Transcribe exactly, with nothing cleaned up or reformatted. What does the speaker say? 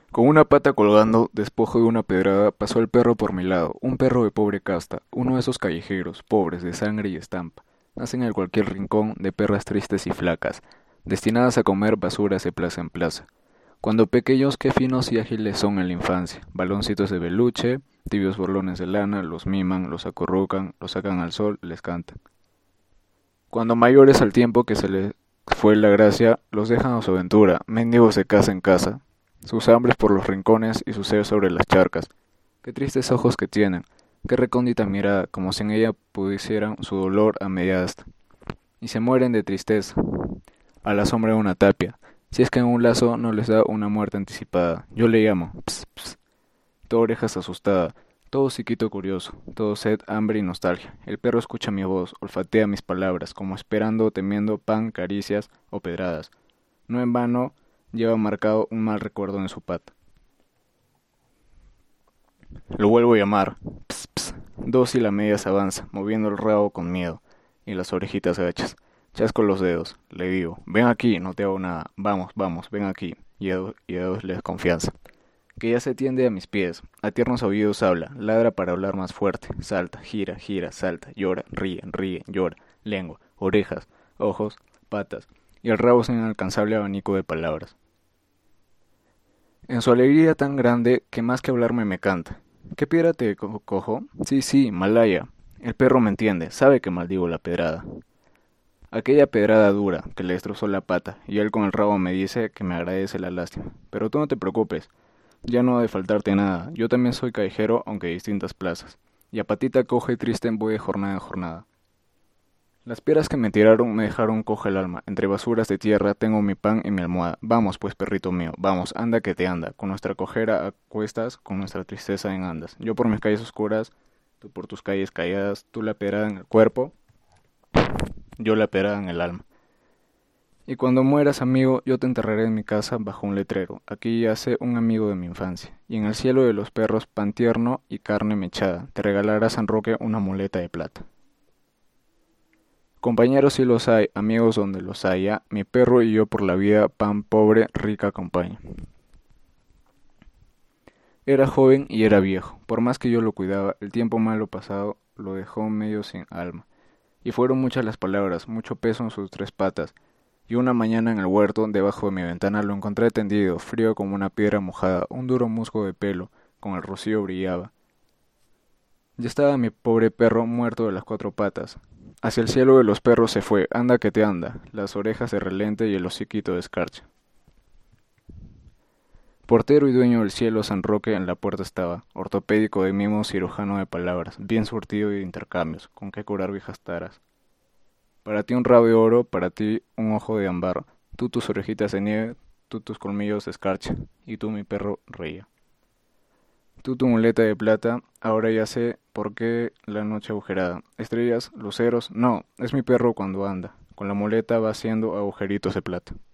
Con una pata colgando, despojo de una pedrada, pasó el perro por mi lado, un perro de pobre casta, uno de esos callejeros, pobres, de sangre y estampa. Nacen en cualquier rincón, de perras tristes y flacas, destinadas a comer basuras de plaza en plaza. Cuando pequeños, qué finos y ágiles son en la infancia, baloncitos de beluche, tibios borlones de lana, los miman, los acurrucan, los sacan al sol, les cantan. Cuando mayores al tiempo que se les fue la gracia, los dejan a su aventura, mendigos de casa en casa, sus hambres por los rincones y su sed sobre las charcas. Qué tristes ojos que tienen, qué recóndita mirada, como si en ella pudieran su dolor a media asta. Y se mueren de tristeza, a la sombra de una tapia, si es que en un lazo no les da una muerte anticipada. Yo le llamo, ps, ps, todo orejas asustada, todo psiquito curioso, todo sed, hambre y nostalgia. El perro escucha mi voz, olfatea mis palabras, como esperando o temiendo pan, caricias o pedradas. No en vano lleva marcado un mal recuerdo en su pata. Lo vuelvo a llamar. Ps, ps. Dócil a medias avanza, moviendo el rabo con miedo, y las orejitas gachas. Chasco los dedos, le digo, ven aquí, no te hago nada, vamos, vamos, ven aquí, y a, do- y a dos les confianza. Que ya se tiende a mis pies, a tiernos oídos habla, ladra para hablar más fuerte, salta, gira, gira, salta, llora, ríe, ríe, llora, lengua, orejas, ojos, patas, y el rabo es un inalcanzable abanico de palabras. En su alegría tan grande que más que hablarme me canta. ¿Qué piedra te co- cojo? Sí, sí, Malaya. El perro me entiende, sabe que maldigo la pedrada. Aquella pedrada dura que le destrozó la pata, y él con el rabo me dice que me agradece la lástima. Pero tú no te preocupes, ya no ha de faltarte nada. Yo también soy callejero, aunque de distintas plazas. Y a patita coja y triste voy de jornada en jornada. Las piedras que me tiraron me dejaron coja el alma. Entre basuras de tierra tengo mi pan y mi almohada. Vamos, pues, perrito mío, vamos, anda que te anda. Con nuestra cojera a cuestas, con nuestra tristeza en andas. Yo por mis calles oscuras, tú por tus calles calladas, tú la pedrada en el cuerpo, yo la pedrada en el alma. Y cuando mueras, amigo, yo te enterraré en mi casa bajo un letrero. Aquí yace un amigo de mi infancia. Y en el cielo de los perros, pan tierno y carne mechada. Te regalará San Roque una muleta de plata. Compañeros si los hay, amigos donde los haya, mi perro y yo por la vida, pan pobre, rica compañía. Era joven y era viejo, por más que yo lo cuidaba, el tiempo malo pasado lo dejó medio sin alma. Y fueron muchas las palabras, mucho peso en sus tres patas, y una mañana en el huerto, debajo de mi ventana, lo encontré tendido, frío como una piedra mojada, un duro musgo de pelo, con el rocío brillaba. Ya estaba mi pobre perro muerto de las cuatro patas. Hacia el cielo de los perros se fue, anda que te anda, las orejas de relente y el hociquito de escarcha. Portero y dueño del cielo San Roque en la puerta estaba, ortopédico de mimos, cirujano de palabras, bien surtido y de intercambios, con qué curar viejas taras. Para ti un rabo de oro, para ti un ojo de ámbar, tú tus orejitas de nieve, tú tus colmillos de escarcha, y tú mi perro reía. Tú tu muleta de plata, ahora ya sé por qué la noche agujerada. Estrellas, luceros, no, es mi perro cuando anda. Con la muleta va haciendo agujeritos de plata.